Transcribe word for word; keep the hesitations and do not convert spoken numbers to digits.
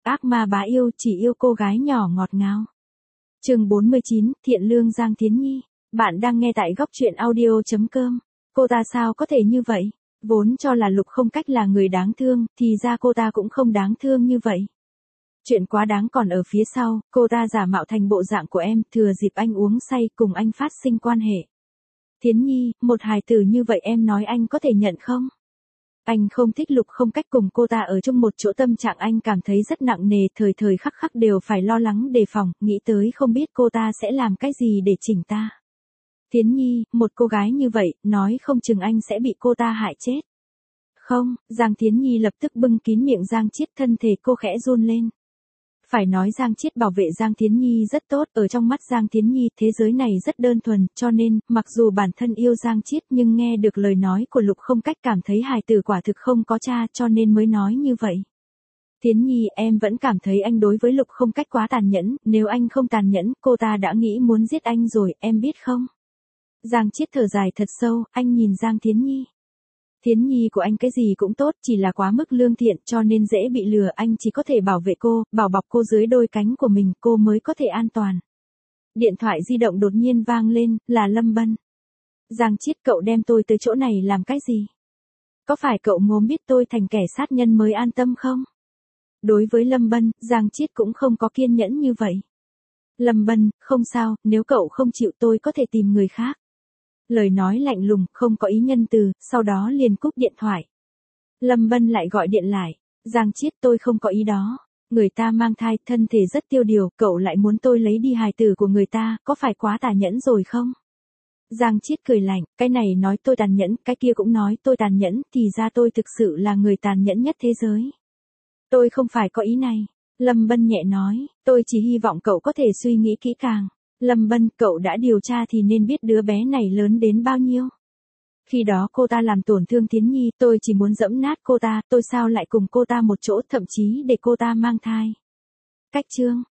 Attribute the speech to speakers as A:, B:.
A: ác ma bá yêu chỉ yêu cô gái nhỏ ngọt ngào. Chương bốn mươi chín, Thiện lương Giang Thiến Nhi. Bạn đang nghe tại góc truyện audio chấm com. Cô ta sao có thể như vậy? Vốn cho là Lục Không Cách là người đáng thương, thì ra cô ta cũng không đáng thương như vậy. Chuyện quá đáng còn ở phía sau, cô ta giả mạo thành bộ dạng của em, thừa dịp anh uống say cùng anh phát sinh quan hệ. Thiến Nhi, một hài tử như vậy em nói anh có thể nhận không? Anh không thích Lục Không Cách cùng cô ta ở chung một chỗ, tâm trạng anh cảm thấy rất nặng nề, thời thời khắc khắc đều phải lo lắng đề phòng, nghĩ tới không biết cô ta sẽ làm cái gì để chỉnh ta. Thiến Nhi, một cô gái như vậy, nói không chừng anh sẽ bị cô ta hại chết. Không, Giang Thiến Nhi lập tức bưng kín miệng Giang Chiết, thân thể cô khẽ run lên. Phải nói Giang Chiết bảo vệ Giang Thiến Nhi rất tốt, ở trong mắt Giang Thiến Nhi, thế giới này rất đơn thuần, cho nên, mặc dù bản thân yêu Giang Chiết nhưng nghe được lời nói của Lục Không Cách cảm thấy hài tử quả thực không có cha, cho nên mới nói như vậy. Thiến Nhi, em vẫn cảm thấy anh đối với Lục Không Cách quá tàn nhẫn, nếu anh không tàn nhẫn, cô ta đã nghĩ muốn giết anh rồi, em biết không? Giang Chiết thở dài thật sâu, anh nhìn Giang Thiến Nhi. Thiến Nhi của anh cái gì cũng tốt, chỉ là quá mức lương thiện cho nên dễ bị lừa, anh chỉ có thể bảo vệ cô, bảo bọc cô dưới đôi cánh của mình, cô mới có thể an toàn. Điện thoại di động đột nhiên vang lên, là Lâm Bân. Giang Chiết, cậu đem tôi tới chỗ này làm cái gì? Có phải cậu muốn biết tôi thành kẻ sát nhân mới an tâm không? Đối với Lâm Bân, Giang Chiết cũng không có kiên nhẫn như vậy. Lâm Bân, không sao, nếu cậu không chịu tôi có thể tìm người khác. Lời nói lạnh lùng, không có ý nhân từ, sau đó liền cúp điện thoại. Lâm Bân lại gọi điện lại. Giang Chiết, tôi không có ý đó. Người ta mang thai, thân thể rất tiêu điều, cậu lại muốn tôi lấy đi hài tử của người ta, có phải quá tàn nhẫn rồi không? Giang Chiết cười lạnh, cái này nói tôi tàn nhẫn, cái kia cũng nói tôi tàn nhẫn, thì ra tôi thực sự là người tàn nhẫn nhất thế giới. Tôi không phải có ý này. Lâm Bân nhẹ nói, tôi chỉ hy vọng cậu có thể suy nghĩ kỹ càng. Lâm Bân, cậu đã điều tra thì nên biết đứa bé này lớn đến bao nhiêu. Khi đó cô ta làm tổn thương Thiến Nhi, tôi chỉ muốn dẫm nát cô ta, tôi sao lại cùng cô ta một chỗ, thậm chí để cô ta mang thai. Cách chương,